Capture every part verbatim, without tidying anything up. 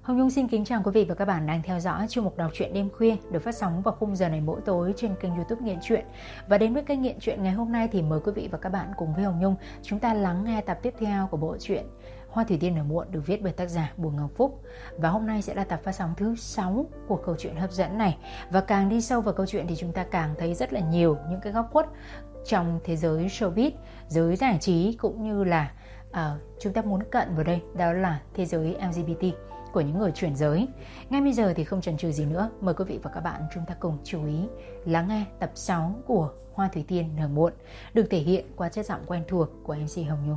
Hồng Nhung xin kính chào quý vị và các bạn đang theo dõi chuyên mục đọc truyện đêm khuya được phát sóng vào khung giờ này mỗi tối trên kênh YouTube Nghiện Truyện. Và đến với kênh Nghiện Truyện ngày hôm nay thì mời quý vị và các bạn cùng với Hồng Nhung chúng ta lắng nghe tập tiếp theo của bộ truyện Hoa Thủy Tiên Nở Muộn được viết bởi tác giả Bùi Ngọc Phúc. Và hôm nay sẽ là tập phát sóng thứ sáu của câu chuyện hấp dẫn này. Và càng đi sâu vào câu chuyện thì chúng ta càng thấy rất là nhiều những cái góc khuất trong thế giới showbiz, giới giải trí cũng như là uh, chúng ta muốn cận vào đây, đó là thế giới L G B T của những người chuyển giới. Ngay bây giờ thì không chần chừ gì nữa, mời quý vị và các bạn chúng ta cùng chú ý lắng nghe tập sáu của Hoa Thủy Tiên Nở Muộn được thể hiện qua chất giọng quen thuộc của em xê Hồng Nhung.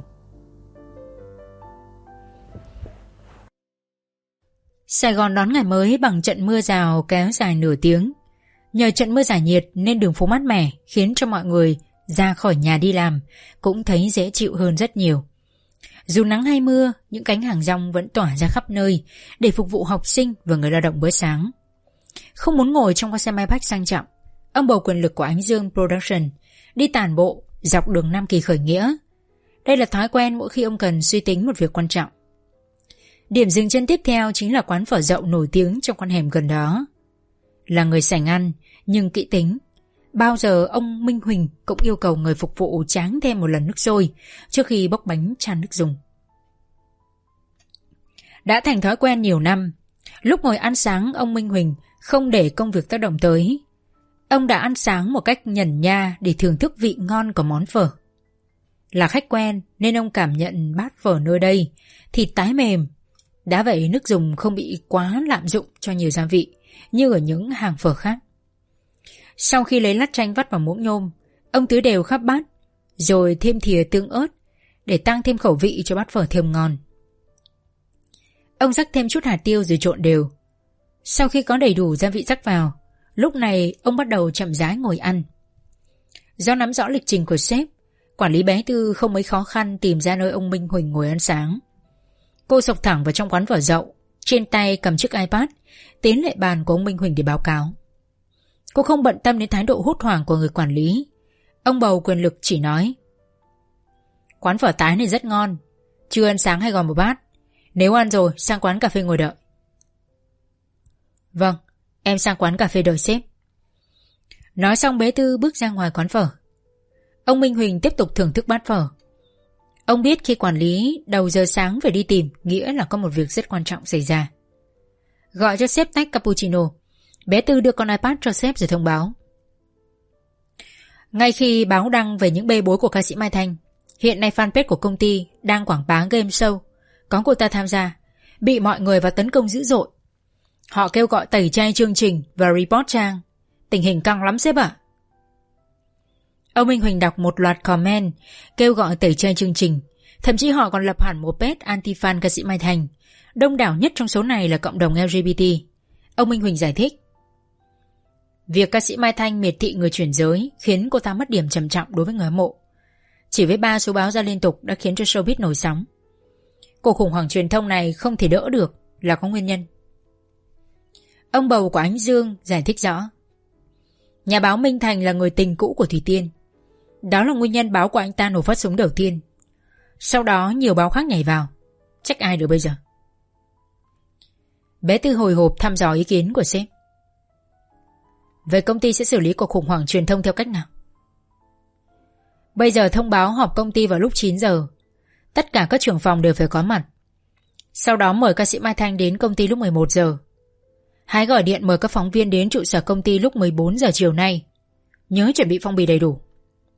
Sài Gòn đón ngày mới bằng trận mưa rào kéo dài nửa tiếng. Nhờ trận mưa giải nhiệt nên đường phố mát mẻ khiến cho mọi người ra khỏi nhà đi làm cũng thấy dễ chịu hơn rất nhiều. Dù nắng hay mưa, những cánh hàng rong vẫn tỏa ra khắp nơi để phục vụ học sinh và người lao động bữa sáng. Không muốn ngồi trong con xe Maybach sang trọng, ông bầu quyền lực của Ánh Dương Production đi tản bộ dọc đường Nam Kỳ khởi nghĩa. Đây là thói quen mỗi khi ông cần suy tính một việc quan trọng. Điểm dừng chân tiếp theo chính là quán phở Dậu nổi tiếng trong con hẻm gần đó. Là người sành ăn nhưng kỹ tính, bao giờ ông Minh Huỳnh cũng yêu cầu người phục vụ tráng thêm một lần nước sôi trước khi bốc bánh chan nước dùng. Đã thành thói quen nhiều năm, lúc ngồi ăn sáng ông Minh Huỳnh không để công việc tác động tới. Ông đã ăn sáng một cách nhẩn nha để thưởng thức vị ngon của món phở. Là khách quen nên ông cảm nhận bát phở nơi đây thịt tái mềm, đã vậy nước dùng không bị quá lạm dụng cho nhiều gia vị như ở những hàng phở khác. Sau khi lấy lát chanh vắt vào muỗng nhôm, ông tưới đều khắp bát, rồi thêm thìa tương ớt để tăng thêm khẩu vị cho bát phở thơm ngon. Ông rắc thêm chút hạt tiêu rồi trộn đều. Sau khi có đầy đủ gia vị rắc vào, lúc này ông bắt đầu chậm rãi ngồi ăn. Do nắm rõ lịch trình của sếp, quản lý bé Tư không mấy khó khăn tìm ra nơi ông Minh Huỳnh ngồi ăn sáng. Cô xộc thẳng vào trong quán phở Dậu, trên tay cầm chiếc iPad, tiến lại bàn của ông Minh Huỳnh để báo cáo. Cô không bận tâm đến thái độ hốt hoảng của người quản lý. Ông bầu quyền lực chỉ nói: quán phở tái này rất ngon, chưa ăn sáng hay gọi một bát. Nếu ăn rồi sang quán cà phê ngồi đợi. Vâng, em sang quán cà phê đợi sếp. Nói xong bé Tư bước ra ngoài quán phở. Ông Minh Huỳnh tiếp tục thưởng thức bát phở. Ông biết khi quản lý đầu giờ sáng phải đi tìm nghĩa là có một việc rất quan trọng xảy ra. Gọi cho sếp tách cappuccino, bé Tư đưa con iPad cho sếp rồi thông báo. Ngay khi báo đăng về những bê bối của ca sĩ Mai Thanh, hiện nay fanpage của công ty đang quảng bá game show có cô ta tham gia, bị mọi người vào tấn công dữ dội. Họ kêu gọi tẩy chay chương trình và report trang. Tình hình căng lắm sếp ạ. Ông Minh Huỳnh đọc một loạt comment kêu gọi tẩy chay chương trình. Thậm chí họ còn lập hẳn một page anti-fan ca sĩ Mai Thanh. Đông đảo nhất trong số này là cộng đồng L G B T. Ông Minh Huỳnh giải thích: việc ca sĩ Mai Thanh miệt thị người chuyển giới khiến cô ta mất điểm trầm trọng đối với người hâm mộ. Chỉ với ba số báo ra liên tục đã khiến cho showbiz nổi sóng. Cuộc khủng hoảng truyền thông này không thể đỡ được là có nguyên nhân. Ông bầu của Ánh Dương giải thích rõ: nhà báo Minh Thành là người tình cũ của Thủy Tiên. Đó là nguyên nhân báo của anh ta nổ phát súng đầu tiên. Sau đó nhiều báo khác nhảy vào. Trách ai được bây giờ? Bé Tư hồi hộp thăm dò ý kiến của sếp. Về công ty sẽ xử lý cuộc khủng hoảng truyền thông theo cách nào? Bây giờ thông báo họp công ty vào lúc chín giờ. Tất cả các trưởng phòng đều phải có mặt. Sau đó mời ca sĩ Mai Thanh đến công ty lúc mười một giờ. Hãy gọi điện mời các phóng viên đến trụ sở công ty lúc mười bốn giờ chiều nay. Nhớ chuẩn bị phong bì đầy đủ.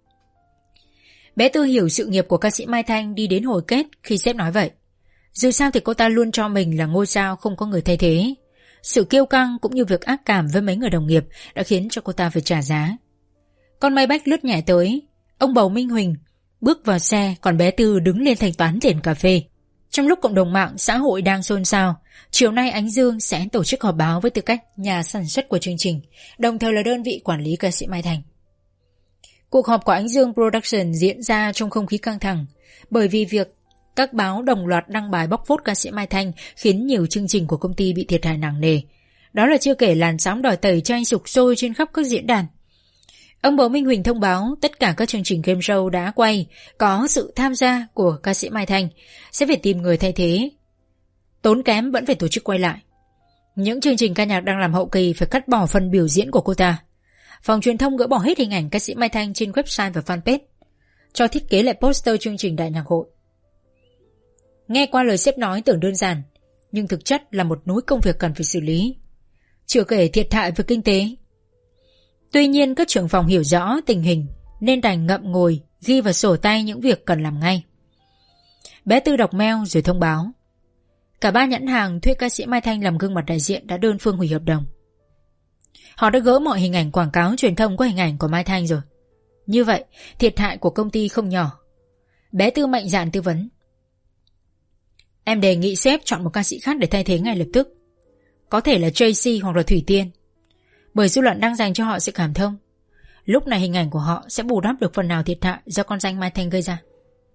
Bé Tư hiểu sự nghiệp của ca sĩ Mai Thanh đi đến hồi kết khi sếp nói vậy. Dù sao thì cô ta luôn cho mình là ngôi sao không có người thay thế. Sự kiêu căng cũng như việc ác cảm với mấy người đồng nghiệp đã khiến cho cô ta phải trả giá. Con Maybach lướt nhẹ tới. Ông bầu Minh Huỳnh bước vào xe, còn bé Tư đứng lên thanh toán tiền cà phê. Trong lúc cộng đồng mạng xã hội đang xôn xao, chiều nay Ánh Dương sẽ tổ chức họp báo với tư cách nhà sản xuất của chương trình, đồng thời là đơn vị quản lý ca sĩ Mai Thanh. Cuộc họp của Ánh Dương Production diễn ra trong không khí căng thẳng, bởi vì việc các báo đồng loạt đăng bài bóc phốt ca sĩ Mai Thanh khiến nhiều chương trình của công ty bị thiệt hại nặng nề. Đó là chưa kể làn sóng đòi tẩy chay sục sôi trên khắp các diễn đàn. Ông bầu Minh Huỳnh thông báo tất cả các chương trình game show đã quay có sự tham gia của ca sĩ Mai Thanh sẽ phải tìm người thay thế. Tốn kém vẫn phải tổ chức quay lại. Những chương trình ca nhạc đang làm hậu kỳ phải cắt bỏ phần biểu diễn của cô ta. Phòng truyền thông gỡ bỏ hết hình ảnh ca sĩ Mai Thanh trên website và fanpage, cho thiết kế lại poster chương trình đại nhạc hội. Nghe qua lời sếp nói tưởng đơn giản, nhưng thực chất là một núi công việc cần phải xử lý, chưa kể thiệt hại về kinh tế. Tuy nhiên các trưởng phòng hiểu rõ tình hình nên đành ngậm ngùi ghi vào sổ tay những việc cần làm ngay. Bé Tư đọc mail rồi thông báo cả ba nhãn hàng thuê ca sĩ Mai Thanh làm gương mặt đại diện đã đơn phương hủy hợp đồng. Họ đã gỡ mọi hình ảnh quảng cáo truyền thông có hình ảnh của Mai Thanh rồi. Như vậy thiệt hại của công ty không nhỏ. Bé Tư mạnh dạn tư vấn: em đề nghị sếp chọn một ca sĩ khác để thay thế ngay lập tức. Có thể là Tracy hoặc là Thủy Tiên, bởi dư luận đang dành cho họ sự cảm thông. Lúc này hình ảnh của họ sẽ bù đắp được phần nào thiệt hại do con danh Mai Thanh gây ra.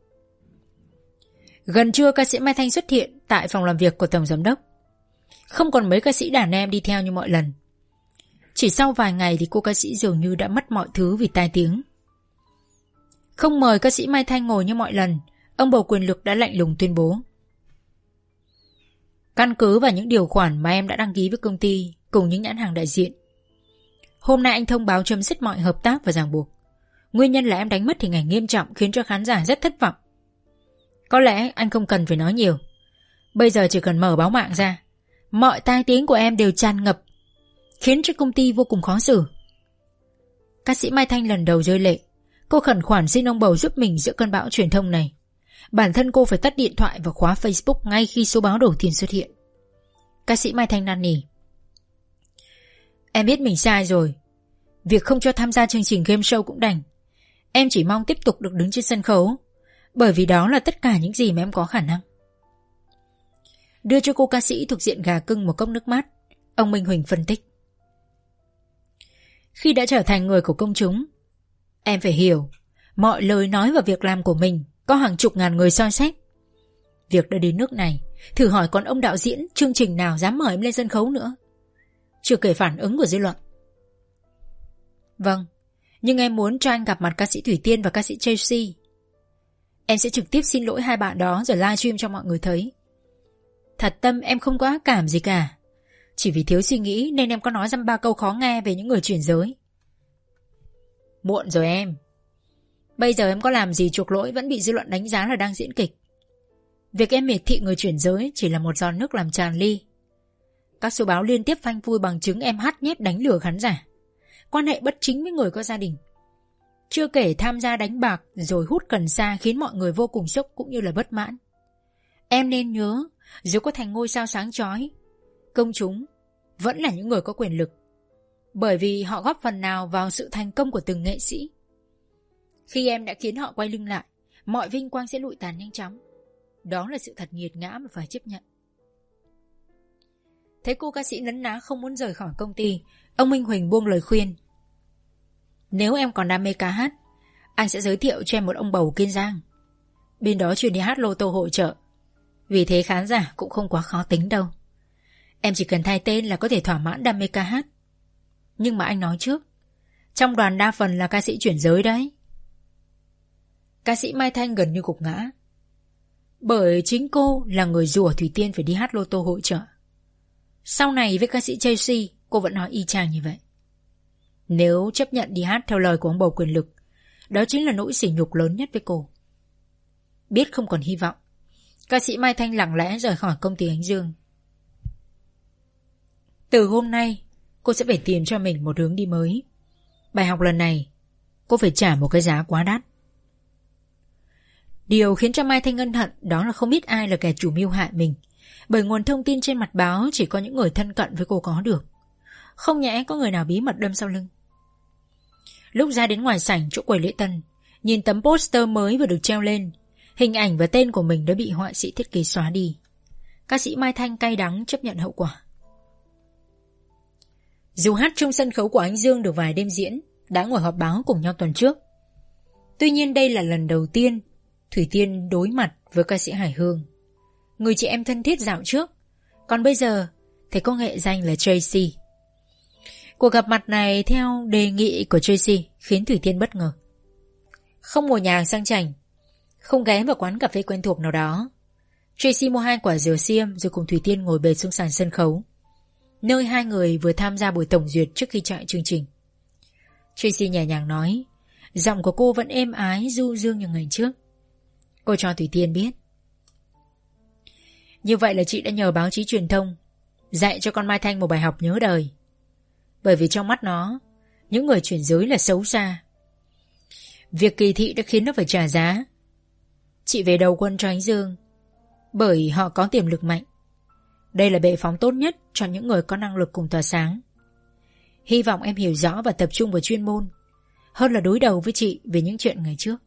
Gần trưa ca sĩ Mai Thanh xuất hiện tại phòng làm việc của tổng giám đốc. Không còn mấy ca sĩ đàn em đi theo như mọi lần. Chỉ sau vài ngày thì cô ca sĩ dường như đã mất mọi thứ vì tai tiếng. Không mời ca sĩ Mai Thanh ngồi như mọi lần, ông bầu quyền lực đã lạnh lùng tuyên bố: căn cứ vào những điều khoản mà em đã đăng ký với công ty cùng những nhãn hàng đại diện, hôm nay anh thông báo chấm dứt mọi hợp tác và ràng buộc. Nguyên nhân là em đánh mất hình ảnh nghiêm trọng khiến cho khán giả rất thất vọng. Có lẽ anh không cần phải nói nhiều. Bây giờ chỉ cần mở báo mạng ra, mọi tai tiếng của em đều tràn ngập, khiến cho công ty vô cùng khó xử. Ca sĩ Mai Thanh lần đầu rơi lệ. Cô khẩn khoản xin ông bầu giúp mình giữa cơn bão truyền thông này. Bản thân cô phải tắt điện thoại và khóa Facebook ngay khi số báo đầu tiên xuất hiện. Ca sĩ Mai Thanh năn nỉ: em biết mình sai rồi. Việc không cho tham gia chương trình game show cũng đành. Em chỉ mong tiếp tục được đứng trên sân khấu, bởi vì đó là tất cả những gì mà em có khả năng. Đưa cho cô ca sĩ thuộc diện gà cưng một cốc nước mát, ông Minh Huỳnh phân tích: khi đã trở thành người của công chúng, em phải hiểu mọi lời nói và việc làm của mình có hàng chục ngàn người soi xét. Việc đã đến nước này, thử hỏi còn ông đạo diễn chương trình nào dám mời em lên sân khấu nữa. Chưa kể phản ứng của dư luận. Vâng, nhưng em muốn cho anh gặp mặt ca sĩ Thủy Tiên và ca sĩ Tracy. Em sẽ trực tiếp xin lỗi hai bạn đó rồi livestream cho mọi người thấy. Thật tâm em không có ác cảm gì cả. Chỉ vì thiếu suy nghĩ nên em có nói dăm ba câu khó nghe về những người chuyển giới. Muộn rồi em. Bây giờ em có làm gì chuộc lỗi vẫn bị dư luận đánh giá là đang diễn kịch. Việc em miệt thị người chuyển giới chỉ là một giọt nước làm tràn ly. Các số báo liên tiếp phanh phui bằng chứng em hát nhép đánh lừa khán giả, quan hệ bất chính với người có gia đình. Chưa kể tham gia đánh bạc rồi hút cần sa khiến mọi người vô cùng sốc cũng như là bất mãn. Em nên nhớ, dù có thành ngôi sao sáng chói, công chúng vẫn là những người có quyền lực, bởi vì họ góp phần nào vào sự thành công của từng nghệ sĩ. Khi em đã khiến họ quay lưng lại, mọi vinh quang sẽ lụi tàn nhanh chóng. Đó là sự thật nghiệt ngã mà phải chấp nhận. Thấy cô ca sĩ nấn ná không muốn rời khỏi công ty, ông Minh Huỳnh buông lời khuyên: nếu em còn đam mê ca hát, anh sẽ giới thiệu cho em một ông bầu Kiên Giang. Bên đó chuyên đi hát lô tô hội chợ, vì thế khán giả cũng không quá khó tính đâu. Em chỉ cần thay tên là có thể thỏa mãn đam mê ca hát. Nhưng mà anh nói trước, trong đoàn đa phần là ca sĩ chuyển giới đấy. Ca sĩ Mai Thanh gần như gục ngã, bởi chính cô là người rủa Thủy Tiên phải đi hát lô tô hội chợ. Sau này với ca sĩ Chelsea, cô vẫn nói y chang như vậy. Nếu chấp nhận đi hát theo lời của ông bầu quyền lực, đó chính là nỗi sỉ nhục lớn nhất với cô. Biết không còn hy vọng, ca sĩ Mai Thanh lặng lẽ rời khỏi công ty Ánh Dương. Từ hôm nay, cô sẽ phải tìm cho mình một hướng đi mới. Bài học lần này, cô phải trả một cái giá quá đắt. Điều khiến cho Mai Thanh ân hận đó là không biết ai là kẻ chủ mưu hại mình, bởi nguồn thông tin trên mặt báo chỉ có những người thân cận với cô có được. Không nhẽ có người nào bí mật đâm sau lưng. Lúc ra đến ngoài sảnh chỗ quầy lễ tân, nhìn tấm poster mới vừa được treo lên, hình ảnh và tên của mình đã bị họa sĩ thiết kế xóa đi. Ca sĩ Mai Thanh cay đắng chấp nhận hậu quả. Dù hát trong sân khấu của Ánh Dương được vài đêm diễn, đã ngồi họp báo cùng nhau tuần trước. Tuy nhiên đây là lần đầu tiên Thủy Tiên đối mặt với ca sĩ Hải Hương, người chị em thân thiết dạo trước. Còn bây giờ thì có nghệ danh là Tracy. Cuộc gặp mặt này theo đề nghị của Tracy khiến Thủy Tiên bất ngờ. Không ngồi nhà hàng sang chảnh, không ghé vào quán cà phê quen thuộc nào đó, Tracy mua hai quả dừa xiêm rồi cùng Thủy Tiên ngồi bệt xuống sàn sân khấu, nơi hai người vừa tham gia buổi tổng duyệt trước khi chạy chương trình. Tracy nhẹ nhàng nói, giọng của cô vẫn êm ái du dương như ngày trước. Cô cho Thủy Tiên biết, như vậy là chị đã nhờ báo chí truyền thông dạy cho con Mai Thanh một bài học nhớ đời. Bởi vì trong mắt nó, những người chuyển giới là xấu xa. Việc kỳ thị đã khiến nó phải trả giá. Chị về đầu quân cho Ánh Dương bởi họ có tiềm lực mạnh. Đây là bệ phóng tốt nhất cho những người có năng lực cùng tỏa sáng. Hy vọng em hiểu rõ và tập trung vào chuyên môn hơn là đối đầu với chị về những chuyện ngày trước.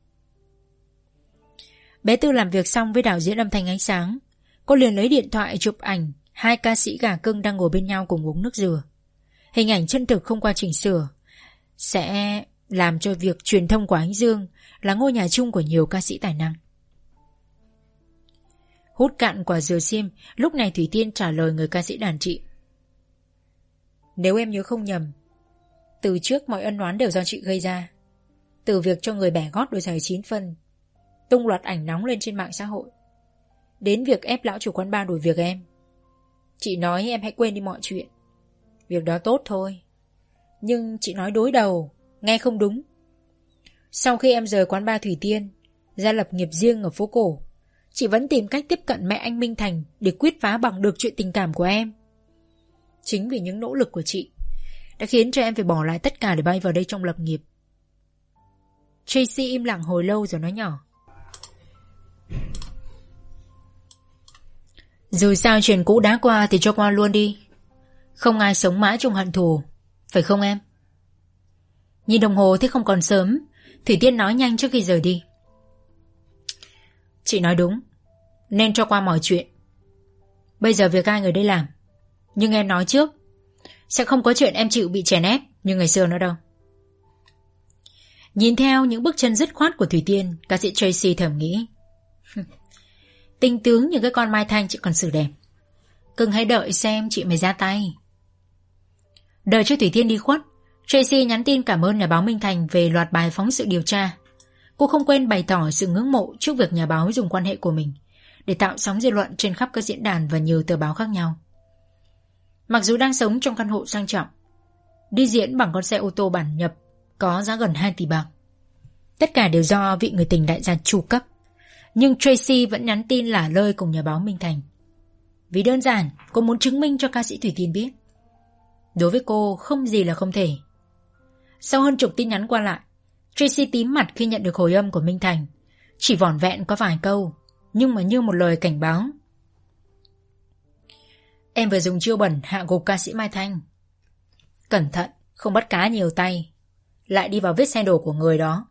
Bé Tư làm việc xong với đạo diễn âm thanh ánh sáng, cô liền lấy điện thoại chụp ảnh hai ca sĩ gà cưng đang ngồi bên nhau cùng uống nước dừa. Hình ảnh chân thực không qua chỉnh sửa sẽ làm cho việc truyền thông của Ánh Dương là ngôi nhà chung của nhiều ca sĩ tài năng. Hút cạn quả dừa xiêm, lúc này Thủy Tiên trả lời người ca sĩ đàn chị. Nếu em nhớ không nhầm, từ trước mọi ân oán đều do chị gây ra. Từ việc cho người bẻ gót đôi giày chín phân, tung loạt ảnh nóng lên trên mạng xã hội, đến việc ép lão chủ quán bar đuổi việc em. Chị nói em hãy quên đi mọi chuyện. Việc đó tốt thôi, nhưng chị nói đối đầu, nghe không đúng. Sau khi em rời quán bar Thủy Tiên, ra lập nghiệp riêng ở phố cổ, chị vẫn tìm cách tiếp cận mẹ anh Minh Thành để quyết phá bằng được chuyện tình cảm của em. Chính vì những nỗ lực của chị đã khiến cho em phải bỏ lại tất cả để bay vào đây trong lập nghiệp. Tracy im lặng hồi lâu rồi nói nhỏ, dù sao chuyện cũ đã qua thì cho qua luôn đi. Không ai sống mãi trong hận thù, phải không em? Nhìn đồng hồ thì không còn sớm, Thủy Tiên nói nhanh trước khi rời đi. Chị nói đúng, nên cho qua mọi chuyện. Bây giờ việc ai người đây làm. Nhưng em nói trước, sẽ không có chuyện em chịu bị chèn ép như ngày xưa nữa đâu. Nhìn theo những bước chân dứt khoát của Thủy Tiên, ca sĩ Tracy thầm nghĩ, tinh tướng như cái con Mai Thanh chị còn xử đẹp. Cưng hãy đợi xem chị mới ra tay. Đợi cho Thủy Tiên đi khuất, Tracy nhắn tin cảm ơn nhà báo Minh Thành về loạt bài phóng sự điều tra. Cô không quên bày tỏ sự ngưỡng mộ trước việc nhà báo dùng quan hệ của mình để tạo sóng dư luận trên khắp các diễn đàn và nhiều tờ báo khác nhau. Mặc dù đang sống trong căn hộ sang trọng, đi diễn bằng con xe ô tô bản nhập có giá gần hai tỷ bạc, tất cả đều do vị người tình đại gia chu cấp, nhưng Tracy vẫn nhắn tin lả lơi cùng nhà báo Minh Thành. Vì đơn giản, cô muốn chứng minh cho ca sĩ Thủy Tiên biết, đối với cô không gì là không thể. Sau hơn chục tin nhắn qua lại, Tracy tím mặt khi nhận được hồi âm của Minh Thành. Chỉ vỏn vẹn có vài câu, nhưng mà như một lời cảnh báo. Em vừa dùng chiêu bẩn hạ gục ca sĩ Mai Thanh. Cẩn thận, không bắt cá nhiều tay, lại đi vào vết xe đổ của người đó.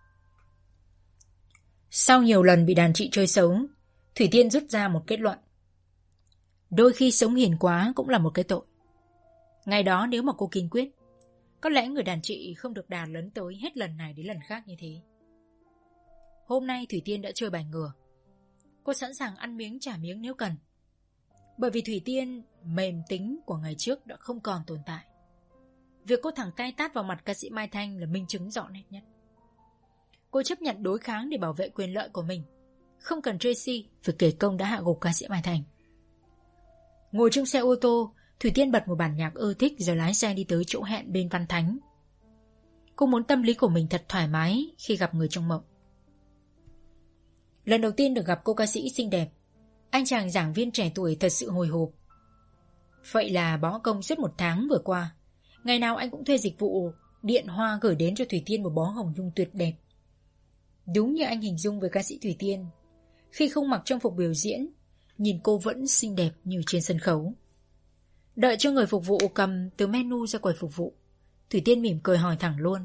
Sau nhiều lần bị đàn chị chơi xấu, Thủy Tiên rút ra một kết luận. Đôi khi sống hiền quá cũng là một cái tội. Ngày đó nếu mà cô kiên quyết, có lẽ người đàn chị không được đà lấn tới hết lần này đến lần khác như thế. Hôm nay Thủy Tiên đã chơi bài ngửa. Cô sẵn sàng ăn miếng trả miếng nếu cần. Bởi vì Thủy Tiên mềm tính của ngày trước đã không còn tồn tại. Việc cô thẳng tay tát vào mặt ca sĩ Mai Thanh là minh chứng rõ nét nhất. Cô chấp nhận đối kháng để bảo vệ quyền lợi của mình, không cần Tracy phải kể công đã hạ gục ca sĩ Mai Thanh. Ngồi trong xe ô tô, Thủy Tiên bật một bản nhạc ưa thích rồi lái xe đi tới chỗ hẹn bên Văn Thánh. Cô muốn tâm lý của mình thật thoải mái khi gặp người trong mộng. Lần đầu tiên được gặp cô ca sĩ xinh đẹp, anh chàng giảng viên trẻ tuổi thật sự hồi hộp. Vậy là bó công suốt một tháng vừa qua, ngày nào anh cũng thuê dịch vụ điện hoa gửi đến cho Thủy Tiên một bó hồng nhung tuyệt đẹp. Đúng như anh hình dung với ca sĩ Thủy Tiên, khi không mặc trang phục biểu diễn, nhìn cô vẫn xinh đẹp như trên sân khấu. Đợi cho người phục vụ cầm từ menu ra quầy phục vụ, Thủy Tiên mỉm cười hỏi thẳng luôn.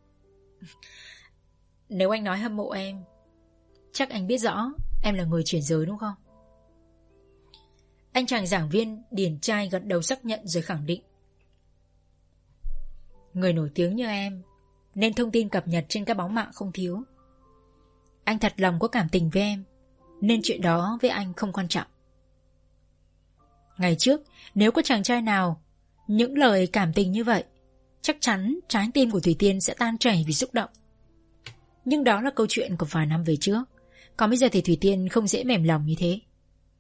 Nếu anh nói hâm mộ em, chắc anh biết rõ em là người chuyển giới đúng không? Anh chàng giảng viên điển trai gật đầu xác nhận rồi khẳng định. Người nổi tiếng như em nên thông tin cập nhật trên các báo mạng không thiếu. Anh thật lòng có cảm tình với em, nên chuyện đó với anh không quan trọng. Ngày trước, nếu có chàng trai nào những lời cảm tình như vậy, chắc chắn trái tim của Thủy Tiên sẽ tan chảy vì xúc động. Nhưng đó là câu chuyện của vài năm về trước. Còn bây giờ thì Thủy Tiên không dễ mềm lòng như thế.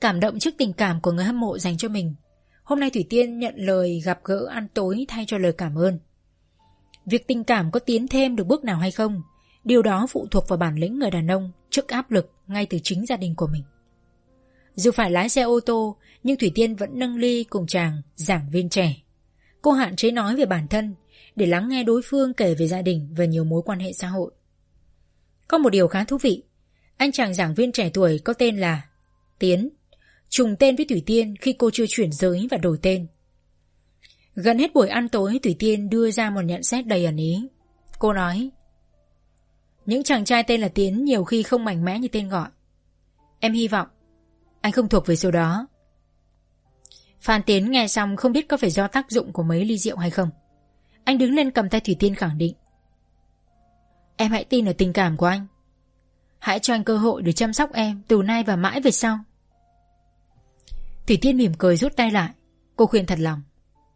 Cảm động trước tình cảm của người hâm mộ dành cho mình, hôm nay Thủy Tiên nhận lời gặp gỡ ăn tối thay cho lời cảm ơn. Việc tình cảm có tiến thêm được bước nào hay không, điều đó phụ thuộc vào bản lĩnh người đàn ông trước áp lực ngay từ chính gia đình của mình. Dù phải lái xe ô tô, nhưng Thủy Tiên vẫn nâng ly cùng chàng giảng viên trẻ. Cô hạn chế nói về bản thân để lắng nghe đối phương kể về gia đình và nhiều mối quan hệ xã hội. Có một điều khá thú vị, anh chàng giảng viên trẻ tuổi có tên là Tiến, trùng tên với Thủy Tiên khi cô chưa chuyển giới và đổi tên. Gần hết buổi ăn tối, Thủy Tiên đưa ra một nhận xét đầy ẩn ý. Cô nói: những chàng trai tên là Tiến nhiều khi không mạnh mẽ như tên gọi. Em hy vọng anh không thuộc về số đó. Phan Tiến nghe xong không biết có phải do tác dụng của mấy ly rượu hay không. Anh đứng lên cầm tay Thủy Tiên khẳng định: em hãy tin ở tình cảm của anh. Hãy cho anh cơ hội để chăm sóc em từ nay và mãi về sau. Thủy Tiên mỉm cười rút tay lại. Cô khuyên thật lòng: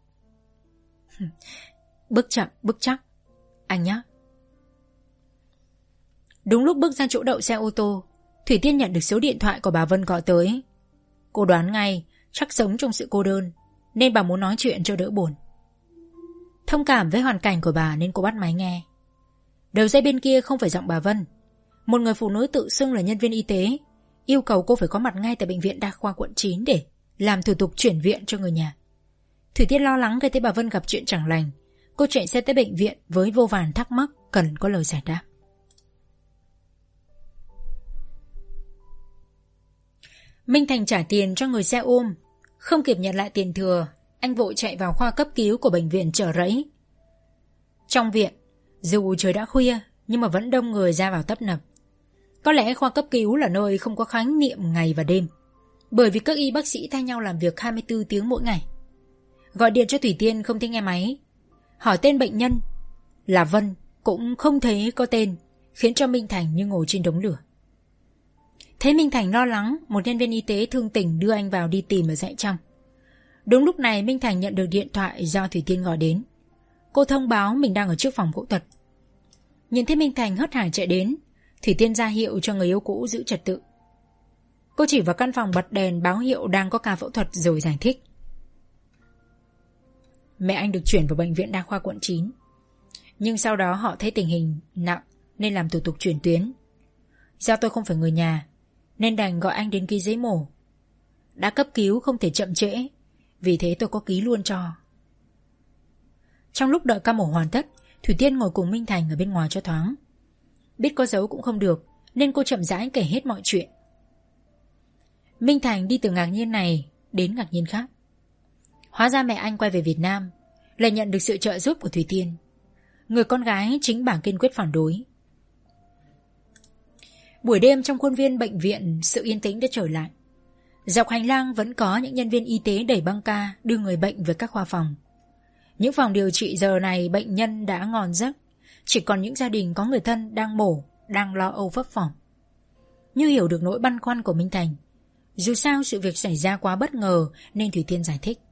bước chậm bước chắc, anh nhé. Đúng lúc bước ra chỗ đậu xe ô tô, Thủy Tiên nhận được số điện thoại của bà Vân gọi tới. Cô đoán ngay chắc sống trong sự cô đơn, nên bà muốn nói chuyện cho đỡ buồn. Thông cảm với hoàn cảnh của bà nên cô bắt máy nghe. Đầu dây bên kia không phải giọng bà Vân. Một người phụ nữ tự xưng là nhân viên y tế, yêu cầu cô phải có mặt ngay tại bệnh viện đa khoa quận chín để làm thủ tục chuyển viện cho người nhà. Thủy Tiên lo lắng khi thấy bà Vân gặp chuyện chẳng lành. Cô chạy xe tới bệnh viện với vô vàn thắc mắc cần có lời giải đáp. Minh Thành trả tiền cho người xe ôm. Không kịp nhận lại tiền thừa, anh vội chạy vào khoa cấp cứu của bệnh viện Chợ Rẫy. Trong viện, dù trời đã khuya nhưng mà vẫn đông người ra vào tấp nập. Có lẽ khoa cấp cứu là nơi không có khái niệm ngày và đêm, bởi vì các y bác sĩ thay nhau làm việc hai mươi tư tiếng mỗi ngày. Gọi điện cho Thủy Tiên không thấy nghe máy. Hỏi tên bệnh nhân là Vân cũng không thấy có tên, khiến cho Minh Thành như ngồi trên đống lửa. Thấy Minh Thành lo lắng, một nhân viên y tế thương tình đưa anh vào đi tìm ở dãy trong. Đúng lúc này Minh Thành nhận được điện thoại do Thủy Tiên gọi đến. Cô thông báo mình đang ở trước phòng phẫu thuật. Nhìn thấy Minh Thành hớt hải chạy đến, Thủy Tiên ra hiệu cho người yêu cũ giữ trật tự. Cô chỉ vào căn phòng bật đèn báo hiệu đang có ca phẫu thuật rồi giải thích: mẹ anh được chuyển vào bệnh viện đa khoa quận chín, nhưng sau đó họ thấy tình hình nặng nên làm thủ tục chuyển tuyến. Do tôi không phải người nhà nên đành gọi anh đến ký giấy mổ. Đã cấp cứu không thể chậm trễ, vì thế tôi có ký luôn cho. Trong lúc đợi ca mổ hoàn tất, Thủy Tiên ngồi cùng Minh Thành ở bên ngoài cho thoáng. Biết có giấu cũng không được nên cô chậm rãi kể hết mọi chuyện. Minh Thành đi từ ngạc nhiên này đến ngạc nhiên khác. Hóa ra mẹ anh quay về Việt Nam lại nhận được sự trợ giúp của Thủy Tiên, người con gái chính bà kiên quyết phản đối. Buổi đêm trong khuôn viên bệnh viện, sự yên tĩnh đã trở lại. Dọc hành lang vẫn có những nhân viên y tế đẩy băng ca đưa người bệnh về các khoa phòng. Những phòng điều trị giờ này bệnh nhân đã ngon giấc, chỉ còn những gia đình có người thân đang mổ, đang lo âu phấp phỏng. Như hiểu được nỗi băn khoăn của Minh Thành, dù sao sự việc xảy ra quá bất ngờ nên Thủy Tiên giải thích: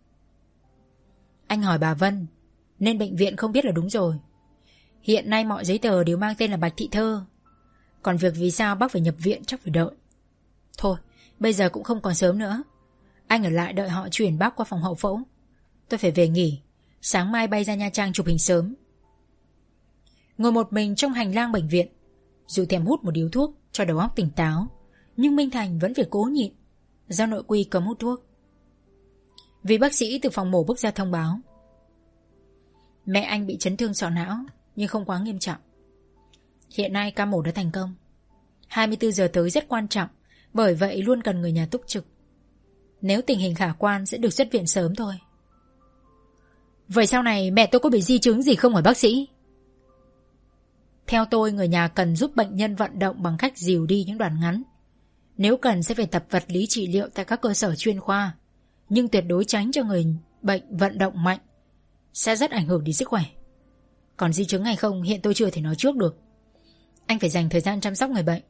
anh hỏi bà Vân nên bệnh viện không biết là đúng rồi. Hiện nay mọi giấy tờ đều mang tên là Bạch Thị Thơ. Còn việc vì sao bác phải nhập viện chắc phải đợi. Thôi, bây giờ cũng không còn sớm nữa. Anh ở lại đợi họ chuyển bác qua phòng hậu phẫu. Tôi phải về nghỉ, sáng mai bay ra Nha Trang chụp hình sớm. Ngồi một mình trong hành lang bệnh viện, dù thèm hút một điếu thuốc cho đầu óc tỉnh táo, nhưng Minh Thành vẫn phải cố nhịn, do nội quy cấm hút thuốc. Vì bác sĩ từ phòng mổ bước ra thông báo: mẹ anh bị chấn thương sọ não nhưng không quá nghiêm trọng. Hiện nay ca mổ đã thành công. hai mươi tư giờ tới rất quan trọng, bởi vậy luôn cần người nhà túc trực. Nếu tình hình khả quan sẽ được xuất viện sớm thôi. Vậy sau này mẹ tôi có bị di chứng gì không hả bác sĩ? Theo tôi, người nhà cần giúp bệnh nhân vận động bằng cách dìu đi những đoạn ngắn. Nếu cần sẽ phải tập vật lý trị liệu tại các cơ sở chuyên khoa, nhưng tuyệt đối tránh cho người bệnh vận động mạnh, sẽ rất ảnh hưởng đến sức khỏe. Còn di chứng hay không hiện tôi chưa thể nói trước được. Anh phải dành thời gian chăm sóc người bệnh.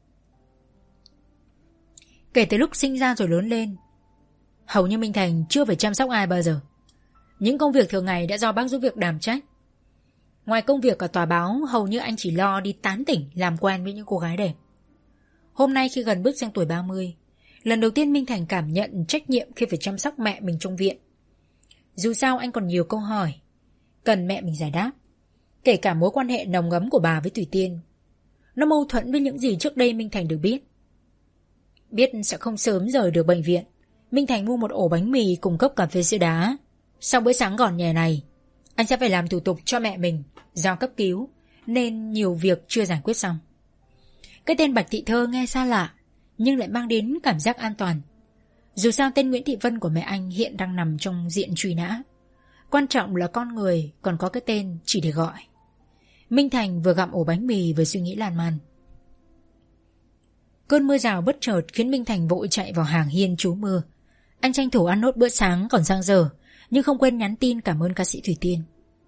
Kể từ lúc sinh ra rồi lớn lên, hầu như Minh Thành chưa phải chăm sóc ai bao giờ. Những công việc thường ngày đã do bác giúp việc đảm trách. Ngoài công việc ở tòa báo, hầu như anh chỉ lo đi tán tỉnh làm quen với những cô gái đẹp. Hôm nay khi gần bước sang tuổi ba mươi, Lần đầu tiên Minh Thành cảm nhận trách nhiệm khi phải chăm sóc mẹ mình trong viện. Dù sao anh còn nhiều câu hỏi cần mẹ mình giải đáp, kể cả mối quan hệ nồng ấm của bà với Thủy Tiên. Nó mâu thuẫn với những gì trước đây Minh Thành được biết. Biết sẽ không sớm rời được bệnh viện, Minh Thành mua một ổ bánh mì cùng cốc cà phê sữa đá. Sau bữa sáng gọn nhẹ này, anh sẽ phải làm thủ tục cho mẹ mình do cấp cứu, nên nhiều việc chưa giải quyết xong. Cái tên Bạch Thị Thơ nghe xa lạ, nhưng lại mang đến cảm giác an toàn. Dù sao tên Nguyễn Thị Vân của mẹ anh hiện đang nằm trong diện truy nã. Quan trọng là con người còn có cái tên chỉ để gọi. Minh Thành vừa gặm ổ bánh mì vừa suy nghĩ lan man. Cơn mưa rào bất chợt khiến Minh Thành vội chạy vào hàng hiên trú mưa. Anh tranh thủ ăn nốt bữa sáng còn dang dở, nhưng không quên nhắn tin cảm ơn ca sĩ Thủy Tiên.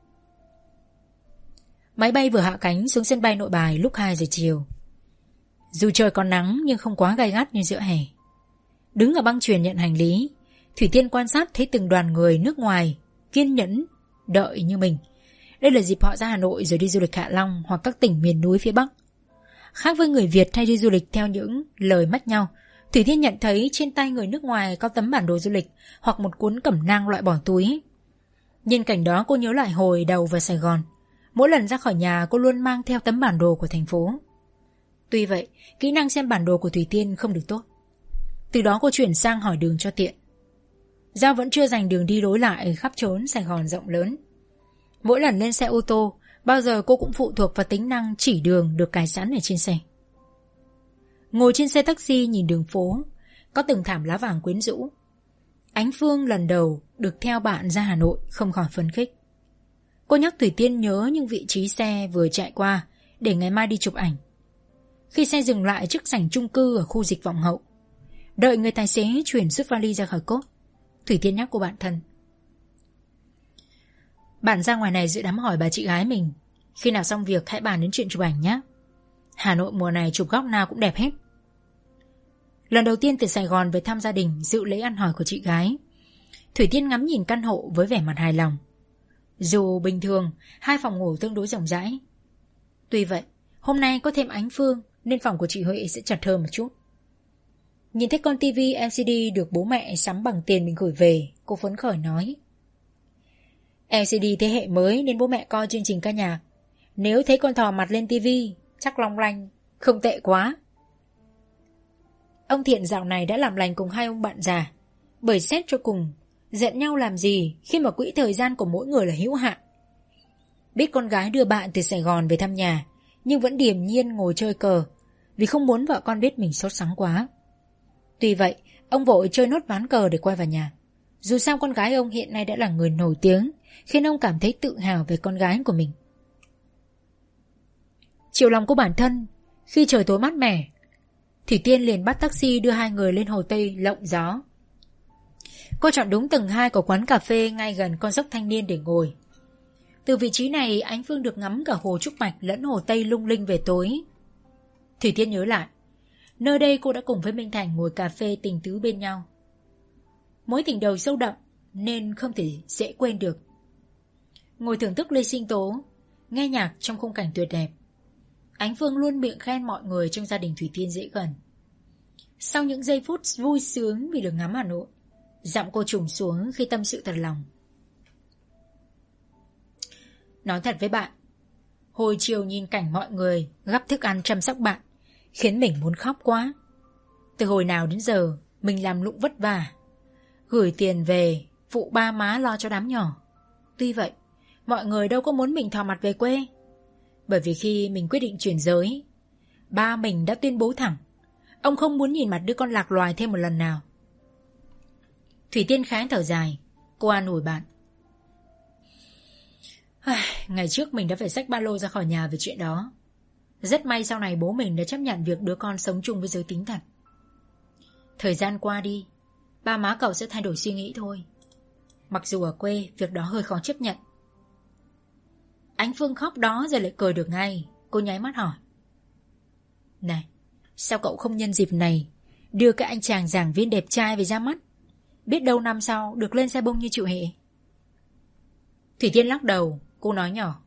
Máy bay vừa hạ cánh xuống sân bay Nội Bài lúc hai giờ chiều. Dù trời còn nắng nhưng không quá gay gắt như giữa hè. Đứng ở băng chuyền nhận hành lý, Thủy Tiên quan sát thấy từng đoàn người nước ngoài kiên nhẫn đợi như mình. Đây là dịp họ ra Hà Nội rồi đi du lịch Hạ Long hoặc các tỉnh miền núi phía Bắc. Khác với người Việt hay đi du lịch theo những lời mách nhau, Thủy Tiên nhận thấy trên tay người nước ngoài có tấm bản đồ du lịch hoặc một cuốn cẩm nang loại bỏ túi. Nhìn cảnh đó cô nhớ lại hồi đầu vào Sài Gòn. Mỗi lần ra khỏi nhà cô luôn mang theo tấm bản đồ của thành phố. Tuy vậy, kỹ năng xem bản đồ của Thủy Tiên không được tốt. Từ đó cô chuyển sang hỏi đường cho tiện. Do vẫn chưa dành đường đi lối lại khắp chốn Sài Gòn rộng lớn. Mỗi lần lên xe ô tô, bao giờ cô cũng phụ thuộc vào tính năng chỉ đường được cài sẵn ở trên xe. Ngồi trên xe taxi nhìn đường phố, có từng thảm lá vàng quyến rũ. Ánh Phương lần đầu được theo bạn ra Hà Nội không khỏi phấn khích. Cô nhắc Thủy Tiên nhớ những vị trí xe vừa chạy qua để ngày mai đi chụp ảnh. Khi xe dừng lại trước sảnh chung cư ở khu Dịch Vọng Hậu, đợi người tài xế chuyển suất vali ra khỏi cốp, Thủy Tiên nhắc cô bạn thân: "Bạn ra ngoài này dự đám hỏi bà chị gái mình, khi nào xong việc hãy bàn đến chuyện chụp ảnh nhé. Hà Nội mùa này chụp góc nào cũng đẹp hết." Lần đầu tiên từ Sài Gòn về thăm gia đình dự lễ ăn hỏi của chị gái, Thủy Tiên ngắm nhìn căn hộ với vẻ mặt hài lòng. Dù bình thường hai phòng ngủ tương đối rộng rãi, tuy vậy hôm nay có thêm Ánh Phương nên phòng của chị Huệ sẽ chật hơn một chút. Nhìn thấy con tivi lờ xê đê được bố mẹ sắm bằng tiền mình gửi về, cô phấn khởi nói: "lờ xê đê thế hệ mới nên bố mẹ coi chương trình ca nhạc. Nếu thấy con thò mặt lên tivi chắc long lanh, không tệ quá." Ông Thiện dạo này đã làm lành cùng hai ông bạn già, bởi xét cho cùng giận nhau làm gì khi mà quỹ thời gian của mỗi người là hữu hạn. Biết con gái đưa bạn từ Sài Gòn về thăm nhà, nhưng vẫn điềm nhiên ngồi chơi cờ vì không muốn vợ con biết mình sốt sắng quá. Tuy vậy, ông vội chơi nốt ván cờ để quay vào nhà. Dù sao con gái ông hiện nay đã là người nổi tiếng, khiến ông cảm thấy tự hào về con gái của mình. Chiều lòng của bản thân, khi trời tối mát mẻ, Thủy Tiên liền bắt taxi đưa hai người lên Hồ Tây lộng gió. Cô chọn đúng tầng hai của quán cà phê ngay gần con dốc Thanh Niên để ngồi. Từ vị trí này Ánh Phương được ngắm cả hồ Trúc Bạch lẫn Hồ Tây lung linh về tối. Thủy Tiên nhớ lại, nơi đây cô đã cùng với Minh Thành ngồi cà phê tình tứ bên nhau. Mối tình đầu sâu đậm nên không thể dễ quên được. Ngồi thưởng thức ly sinh tố, nghe nhạc trong khung cảnh tuyệt đẹp, Ánh Phương luôn miệng khen mọi người trong gia đình Thủy Tiên dễ gần. Sau những giây phút vui sướng vì được ngắm Hà Nội, giọng cô trùng xuống khi tâm sự thật lòng. "Nói thật với bạn, hồi chiều nhìn cảnh mọi người gắp thức ăn chăm sóc bạn khiến mình muốn khóc quá. Từ hồi nào đến giờ mình làm lụng vất vả, gửi tiền về phụ ba má lo cho đám nhỏ. Tuy vậy, mọi người đâu có muốn mình thò mặt về quê. Bởi vì khi mình quyết định chuyển giới, ba mình đã tuyên bố thẳng, ông không muốn nhìn mặt đứa con lạc loài thêm một lần nào." Thủy Tiên khá thở dài, cô an ủi bạn: "Ngày trước mình đã phải xách ba lô ra khỏi nhà về chuyện đó. Rất may sau này bố mình đã chấp nhận việc đứa con sống chung với giới tính thật. Thời gian qua đi, ba má cậu sẽ thay đổi suy nghĩ thôi. Mặc dù ở quê việc đó hơi khó chấp nhận." Ánh Phương khóc đó rồi lại cười được ngay. Cô nháy mắt hỏi: "Này, sao cậu không nhân dịp này đưa cái anh chàng giảng viên đẹp trai về ra mắt? Biết đâu năm sau được lên xe bông như chị Hệ." Thủy Tiên lắc đầu, cô nói nhỏ: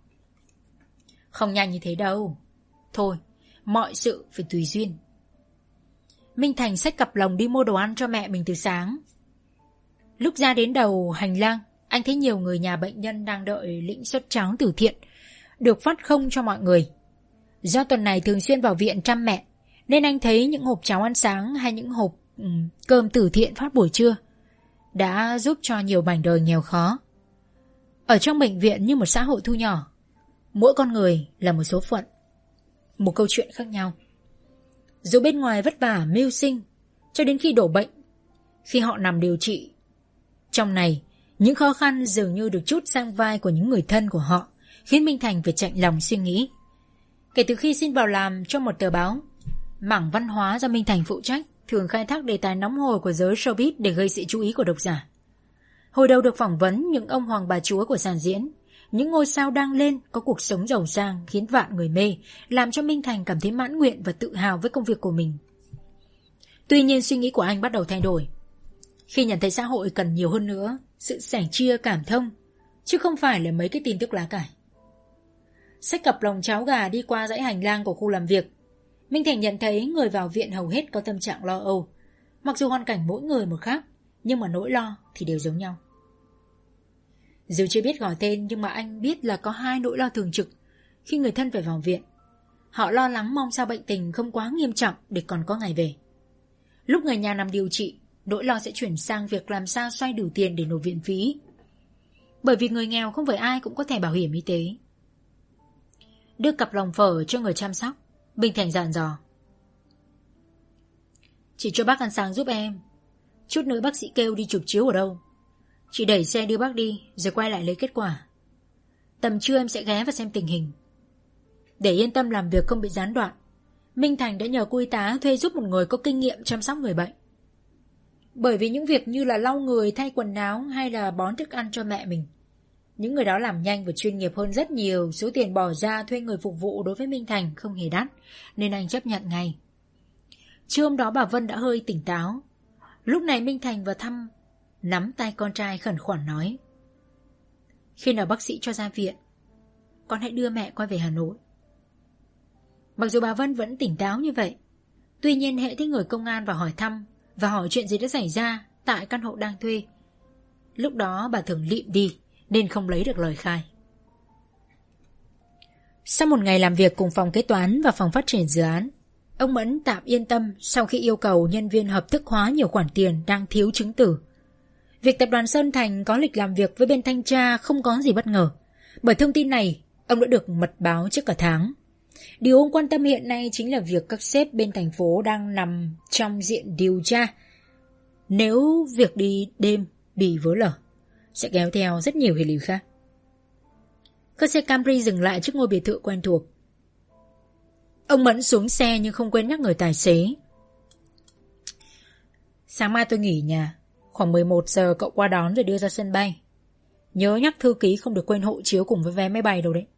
"Không nhanh như thế đâu. Thôi, mọi sự phải tùy duyên." Minh Thành xách cặp lồng đi mua đồ ăn cho mẹ mình từ sáng. Lúc ra đến đầu hành lang, anh thấy nhiều người nhà bệnh nhân đang đợi lĩnh suất cháo từ thiện, được phát không cho mọi người. Do tuần này thường xuyên vào viện chăm mẹ, nên anh thấy những hộp cháo ăn sáng hay những hộp um, cơm từ thiện phát buổi trưa đã giúp cho nhiều mảnh đời nghèo khó. Ở trong bệnh viện như một xã hội thu nhỏ, mỗi con người là một số phận, một câu chuyện khác nhau. Dù bên ngoài vất vả mưu sinh cho đến khi đổ bệnh, khi họ nằm điều trị, trong này những khó khăn dường như được trút sang vai của những người thân của họ, khiến Minh Thành phải chạnh lòng suy nghĩ. Kể từ khi xin vào làm cho một tờ báo, mảng văn hóa do Minh Thành phụ trách thường khai thác đề tài nóng hổi của giới showbiz để gây sự chú ý của độc giả. Hồi đầu được phỏng vấn những ông hoàng bà chúa của sàn diễn, những ngôi sao đang lên có cuộc sống giàu sang khiến vạn người mê, làm cho Minh Thành cảm thấy mãn nguyện và tự hào với công việc của mình. Tuy nhiên suy nghĩ của anh bắt đầu thay đổi khi nhận thấy xã hội cần nhiều hơn nữa sự sẻ chia cảm thông, chứ không phải là mấy cái tin tức lá cải. Xách cặp lồng cháo gà đi qua dãy hành lang của khu làm việc, Minh Thành nhận thấy người vào viện hầu hết có tâm trạng lo âu. Mặc dù hoàn cảnh mỗi người một khác, nhưng mà nỗi lo thì đều giống nhau. Dù chưa biết gọi tên, nhưng mà anh biết là có hai nỗi lo thường trực khi người thân phải vào viện. Họ lo lắng mong sao bệnh tình không quá nghiêm trọng để còn có ngày về. Lúc người nhà nằm điều trị, nỗi lo sẽ chuyển sang việc làm sao xoay đủ tiền để nộp viện phí. Bởi vì người nghèo không phải ai cũng có thẻ bảo hiểm y tế. Đưa cặp lồng phở cho người chăm sóc, Minh Thành dặn dò: "Chị cho bác ăn sáng giúp em. Chút nữa bác sĩ kêu đi chụp chiếu ở đâu. Chị đẩy xe đưa bác đi rồi quay lại lấy kết quả. Tầm trưa em sẽ ghé và xem tình hình." Để yên tâm làm việc không bị gián đoạn, Minh Thành đã nhờ cô y tá thuê giúp một người có kinh nghiệm chăm sóc người bệnh. Bởi vì những việc như là lau người, thay quần áo hay là bón thức ăn cho mẹ mình, những người đó làm nhanh và chuyên nghiệp hơn rất nhiều. Số tiền bỏ ra thuê người phục vụ đối với Minh Thành không hề đắt, nên anh chấp nhận ngay. Trưa hôm đó bà Vân đã hơi tỉnh táo. Lúc này Minh Thành vào thăm, nắm tay con trai khẩn khoản nói: "Khi nào bác sĩ cho ra viện, con hãy đưa mẹ quay về Hà Nội." Mặc dù bà Vân vẫn tỉnh táo như vậy, tuy nhiên hễ thấy người công an vào hỏi thăm và hỏi chuyện gì đã xảy ra tại căn hộ đang thuê, lúc đó bà thường lịm đi nên không lấy được lời khai. Sau một ngày làm việc cùng phòng kế toán và phòng phát triển dự án, ông Mẫn tạm yên tâm sau khi yêu cầu nhân viên hợp thức hóa nhiều khoản tiền đang thiếu chứng tử. Việc tập đoàn Sơn Thành có lịch làm việc với bên thanh tra không có gì bất ngờ, bởi thông tin này ông đã được mật báo trước cả tháng. Điều ông quan tâm hiện nay chính là việc các sếp bên thành phố đang nằm trong diện điều tra. Nếu việc đi đêm bị vỡ lở, sẽ kéo theo rất nhiều hệ lụy khác. Các xe Camry dừng lại trước ngôi biệt thự quen thuộc. Ông Mẫn xuống xe nhưng không quên nhắc người tài xế: "Sáng mai tôi nghỉ nhà, khoảng mười một giờ cậu qua đón rồi đưa ra sân bay. Nhớ nhắc thư ký không được quên hộ chiếu cùng với vé máy bay đâu đấy."